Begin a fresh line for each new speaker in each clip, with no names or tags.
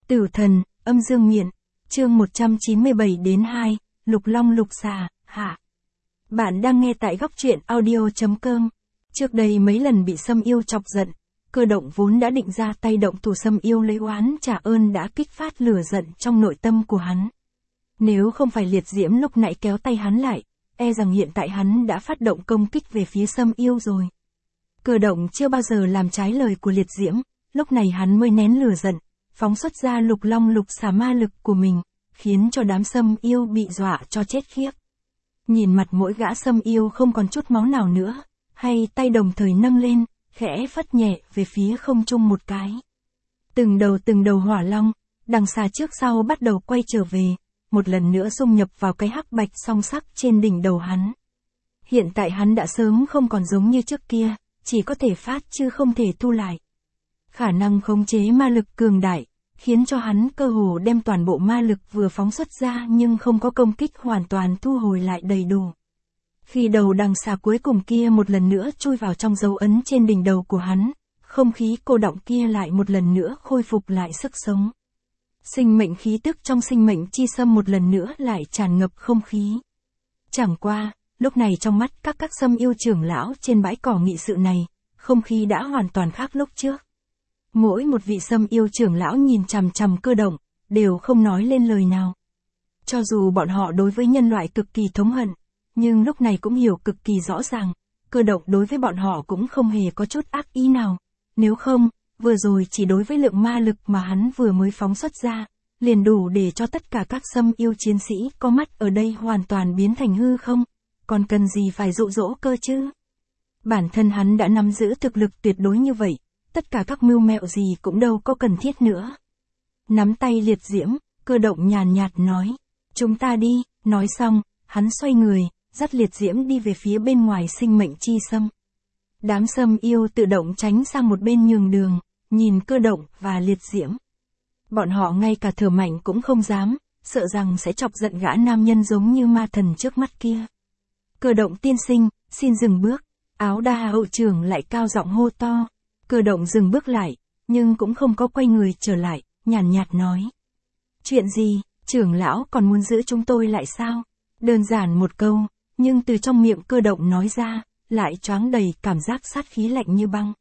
Tử thần, âm dương miện, chương 197-2, Lục Long Lục Xà, hạ. Bạn đang nghe tại góc truyện audio.com. Trước đây mấy lần bị Sâm Yêu chọc giận, Cơ Động vốn đã định ra tay động thủ Sâm Yêu lấy oán trả ơn đã kích phát lửa giận trong nội tâm của hắn. Nếu không phải Liệt Diễm lúc nãy kéo tay hắn lại, e rằng hiện tại hắn đã phát động công kích về phía Sâm Yêu rồi. Cơ Động chưa bao giờ làm trái lời của Liệt Diễm, lúc này hắn mới nén lửa giận, phóng xuất ra Lục Long Lục Xà ma lực của mình, khiến cho đám Sâm Yêu bị dọa cho chết khiếp. Nhìn mặt mỗi gã Sâm Yêu không còn chút máu nào nữa, hay tay đồng thời nâng lên, khẽ phất nhẹ về phía không trung một cái. Từng đầu hỏa long, đằng xa trước sau bắt đầu quay trở về, một lần nữa xung nhập vào cái hắc bạch song sắc trên đỉnh đầu hắn. Hiện tại hắn đã sớm không còn giống như trước kia, chỉ có thể phát chứ không thể thu lại. Khả năng khống chế ma lực cường đại, khiến cho hắn cơ hồ đem toàn bộ ma lực vừa phóng xuất ra nhưng không có công kích hoàn toàn thu hồi lại đầy đủ. Khi đầu đằng xà cuối cùng kia một lần nữa chui vào trong dấu ấn trên đỉnh đầu của hắn, không khí cô động kia lại một lần nữa khôi phục lại sức sống. Sinh mệnh khí tức trong sinh mệnh chi sâm một lần nữa lại tràn ngập không khí. Chẳng qua, lúc này trong mắt các Sâm Yêu trưởng lão trên bãi cỏ nghị sự này, không khí đã hoàn toàn khác lúc trước. Mỗi một vị Sâm Yêu trưởng lão nhìn chằm chằm Cơ Động, đều không nói lên lời nào. Cho dù bọn họ đối với nhân loại cực kỳ thống hận, nhưng lúc này cũng hiểu cực kỳ rõ ràng, Cơ Động đối với bọn họ cũng không hề có chút ác ý nào. Nếu không, vừa rồi chỉ đối với lượng ma lực mà hắn vừa mới phóng xuất ra, liền đủ để cho tất cả các Sâm Yêu chiến sĩ có mắt ở đây hoàn toàn biến thành hư không, còn cần gì phải dụ dỗ cơ chứ. Bản thân hắn đã nắm giữ thực lực tuyệt đối như vậy, tất cả các mưu mẹo gì cũng đâu có cần thiết nữa. Nắm tay Liệt Diễm, Cơ Động nhàn nhạt nói, chúng ta đi, nói xong, hắn xoay người, dắt Liệt Diễm đi về phía bên ngoài sinh mệnh chi sâm. Đám Sâm Yêu tự động tránh sang một bên nhường đường, nhìn Cơ Động và Liệt Diễm. Bọn họ ngay cả thở mạnh cũng không dám, sợ rằng sẽ chọc giận gã nam nhân giống như ma thần trước mắt kia. Cơ Động tiên sinh, xin dừng bước, Áo Đa hậu trưởng lại cao giọng hô to. Cơ Động dừng bước lại, nhưng cũng không có quay người trở lại, nhàn nhạt nói. Chuyện gì, trưởng lão còn muốn giữ chúng tôi lại sao? Đơn giản một câu, nhưng từ trong miệng Cơ Động nói ra, lại choáng đầy cảm giác sát khí lạnh như băng.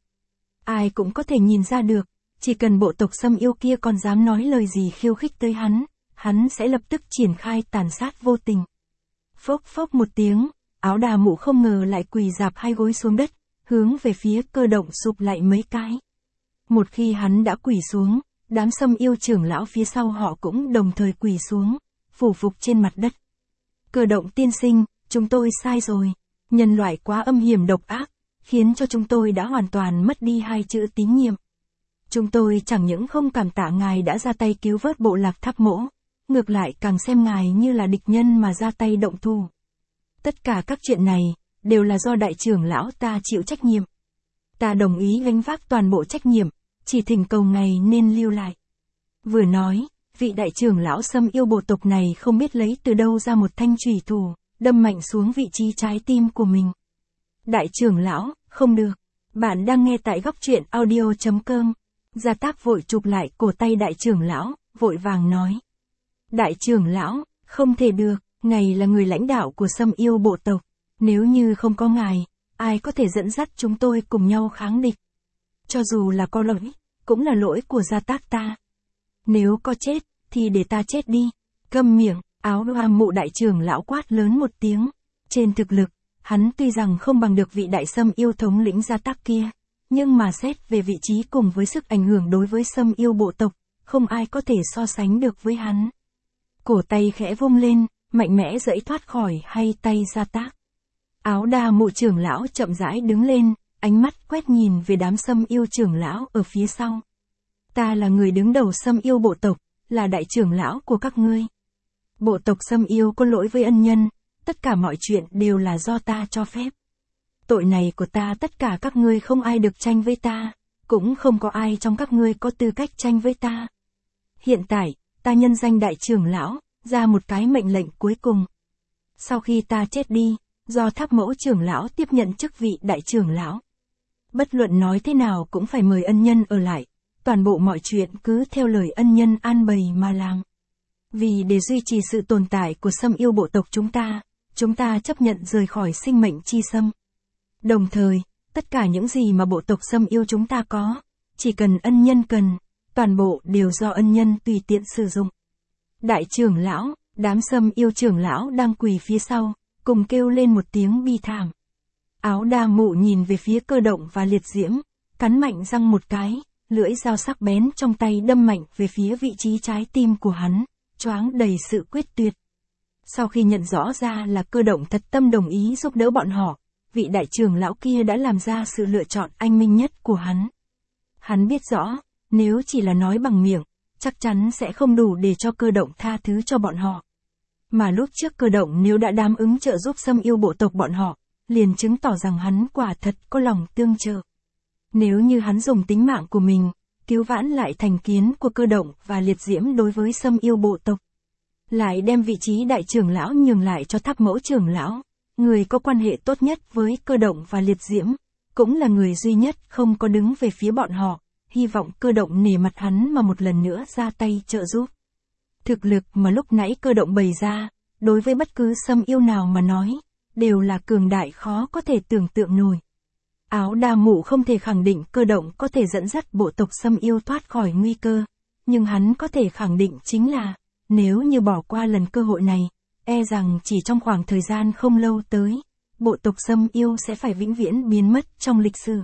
Ai cũng có thể nhìn ra được, chỉ cần bộ tộc Sâm Yêu kia còn dám nói lời gì khiêu khích tới hắn sẽ lập tức triển khai tàn sát vô tình. Phốc phốc một tiếng, Áo Đà mụ không ngờ lại quỳ rạp hai gối xuống đất, hướng về phía Cơ Động sụp lại mấy cái. Một khi hắn đã quỳ xuống, đám Sâm Yêu trưởng lão phía sau họ cũng đồng thời quỳ xuống, phủ phục trên mặt đất. Cơ Động tiên sinh, chúng tôi sai rồi. Nhân loại quá âm hiểm độc ác, khiến cho chúng tôi đã hoàn toàn mất đi hai chữ tín nhiệm. Chúng tôi chẳng những không cảm tạ ngài đã ra tay cứu vớt bộ lạc Tháp Mỗ, ngược lại càng xem ngài như là địch nhân mà ra tay động thủ. Tất cả các chuyện này, đều là do đại trưởng lão ta chịu trách nhiệm. Ta đồng ý gánh vác toàn bộ trách nhiệm, chỉ thỉnh cầu ngài nên lưu lại. Vừa nói, vị đại trưởng lão Sâm Yêu bộ tộc này không biết lấy từ đâu ra một thanh chủy thủ, đâm mạnh xuống vị trí trái tim của mình. Đại trưởng lão, không được. Bạn đang nghe tại góc truyện audio.com. Gia Tác vội chụp lại cổ tay đại trưởng lão, vội vàng nói. Đại trưởng lão, không thể được, ngài là người lãnh đạo của Sâm Yêu bộ tộc. Nếu như không có ngài, ai có thể dẫn dắt chúng tôi cùng nhau kháng địch. Cho dù là có lỗi, cũng là lỗi của Gia Tác ta. Nếu có chết, thì để ta chết đi. Câm miệng. Áo Đa mụ đại trưởng lão quát lớn một tiếng. Trên thực lực, hắn tuy rằng không bằng được vị đại Sâm Yêu thống lĩnh Gia Tác kia, nhưng mà xét về vị trí cùng với sức ảnh hưởng đối với Sâm Yêu bộ tộc, không ai có thể so sánh được với hắn. Cổ tay khẽ vung lên, mạnh mẽ giãy thoát khỏi hai tay Gia Tác. Áo Đa mụ trưởng lão chậm rãi đứng lên, ánh mắt quét nhìn về đám Sâm Yêu trưởng lão ở phía sau. Ta là người đứng đầu Sâm Yêu bộ tộc, là đại trưởng lão của các ngươi. Bộ tộc Sâm Yêu có lỗi với ân nhân, tất cả mọi chuyện đều là do ta cho phép. Tội này của ta tất cả các ngươi không ai được tranh với ta, cũng không có ai trong các ngươi có tư cách tranh với ta. Hiện tại, ta nhân danh đại trưởng lão, ra một cái mệnh lệnh cuối cùng. Sau khi ta chết đi, do Tháp Mẫu trưởng lão tiếp nhận chức vị đại trưởng lão. Bất luận nói thế nào cũng phải mời ân nhân ở lại, toàn bộ mọi chuyện cứ theo lời ân nhân an bày mà làm. Vì để duy trì sự tồn tại của Sâm Yêu bộ tộc chúng ta chấp nhận rời khỏi sinh mệnh chi Sâm. Đồng thời, tất cả những gì mà bộ tộc Sâm Yêu chúng ta có, chỉ cần ân nhân cần, toàn bộ đều do ân nhân tùy tiện sử dụng. Đại trưởng lão, đám Sâm Yêu trưởng lão đang quỳ phía sau, cùng kêu lên một tiếng bi thảm. Áo đa mụ nhìn về phía Cơ Động và Liệt Diễm, cắn mạnh răng một cái, lưỡi dao sắc bén trong tay đâm mạnh về phía vị trí trái tim của hắn, choáng đầy sự quyết tuyệt. Sau khi nhận rõ ra là Cơ Động thật tâm đồng ý giúp đỡ bọn họ, vị đại trưởng lão kia đã làm ra sự lựa chọn anh minh nhất của hắn. Hắn biết rõ, nếu chỉ là nói bằng miệng, chắc chắn sẽ không đủ để cho Cơ Động tha thứ cho bọn họ. Mà lúc trước Cơ Động nếu đã đáp ứng trợ giúp Sâm Yêu bộ tộc bọn họ, liền chứng tỏ rằng hắn quả thật có lòng tương trợ. Nếu như hắn dùng tính mạng của mình, cứu vãn lại thành kiến của Cơ Động và Liệt Diễm đối với Sâm Yêu bộ tộc, lại đem vị trí đại trưởng lão nhường lại cho Tháp Mẫu trưởng lão, người có quan hệ tốt nhất với Cơ Động và Liệt Diễm, cũng là người duy nhất không có đứng về phía bọn họ, hy vọng Cơ Động nể mặt hắn mà một lần nữa ra tay trợ giúp. Thực lực mà lúc nãy Cơ Động bày ra, đối với bất cứ Sâm Yêu nào mà nói, đều là cường đại khó có thể tưởng tượng nổi. Áo đa mụ không thể khẳng định Cơ Động có thể dẫn dắt bộ tộc Sâm Yêu thoát khỏi nguy cơ, nhưng hắn có thể khẳng định chính là, nếu như bỏ qua lần cơ hội này, e rằng chỉ trong khoảng thời gian không lâu tới, bộ tộc Sâm Yêu sẽ phải vĩnh viễn biến mất trong lịch sử.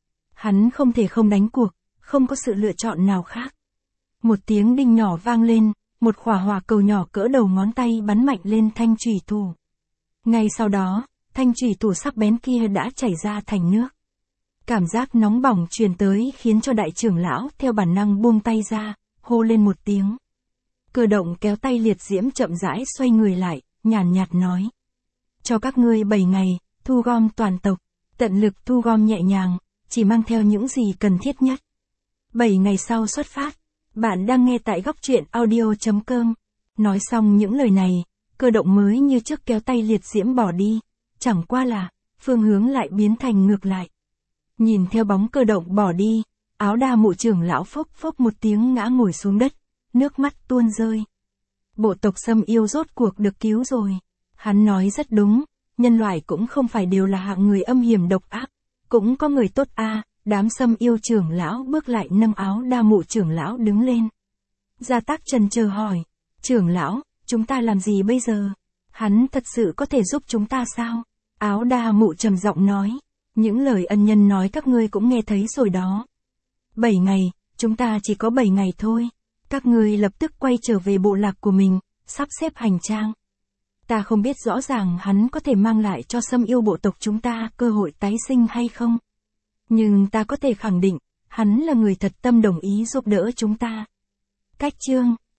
Hắn không thể không đánh cuộc, không có sự lựa chọn nào khác. Một tiếng đinh nhỏ vang lên, một khỏa hỏa cầu nhỏ cỡ đầu ngón tay bắn mạnh lên thanh chủy thủ. Ngay sau đó, thanh chủy thủ sắc bén kia đã chảy ra thành nước. Cảm giác nóng bỏng truyền tới khiến cho đại trưởng lão theo bản năng buông tay ra, hô lên một tiếng. Cơ Động kéo tay Liệt Diễm chậm rãi xoay người lại, nhàn nhạt nói. Cho các ngươi 7 ngày, thu gom toàn tộc, tận lực thu gom nhẹ nhàng, chỉ mang theo những gì cần thiết nhất. 7 ngày sau xuất phát, bạn đang nghe tại góc truyện audio.com. Nói xong những lời này, Cơ Động mới như trước kéo tay Liệt Diễm bỏ đi, chẳng qua là, phương hướng lại biến thành ngược lại. Nhìn theo bóng Cơ Động bỏ đi, áo đa mụ trưởng lão phốc phốc một tiếng ngã ngồi xuống đất, nước mắt tuôn rơi. Bộ tộc Sâm Yêu rốt cuộc được cứu rồi. Hắn nói rất đúng, nhân loại cũng không phải đều là hạng người âm hiểm độc ác, cũng có người tốt a. Đám Sâm Yêu trưởng lão bước lại nâng áo đa mụ trưởng lão đứng lên. Gia Tác trần chờ hỏi, trưởng lão, chúng ta làm gì bây giờ? Hắn thật sự có thể giúp chúng ta sao? Áo đa mụ trầm giọng nói, những lời ân nhân nói các ngươi cũng nghe thấy rồi đó. 7 ngày, chúng ta chỉ có 7 ngày thôi. Các ngươi lập tức quay trở về bộ lạc của mình, sắp xếp hành trang. Ta không biết rõ ràng hắn có thể mang lại cho Sâm Yêu bộ tộc chúng ta cơ hội tái sinh hay không. Nhưng ta có thể khẳng định, hắn là người thật tâm đồng ý giúp đỡ chúng ta. Cách chương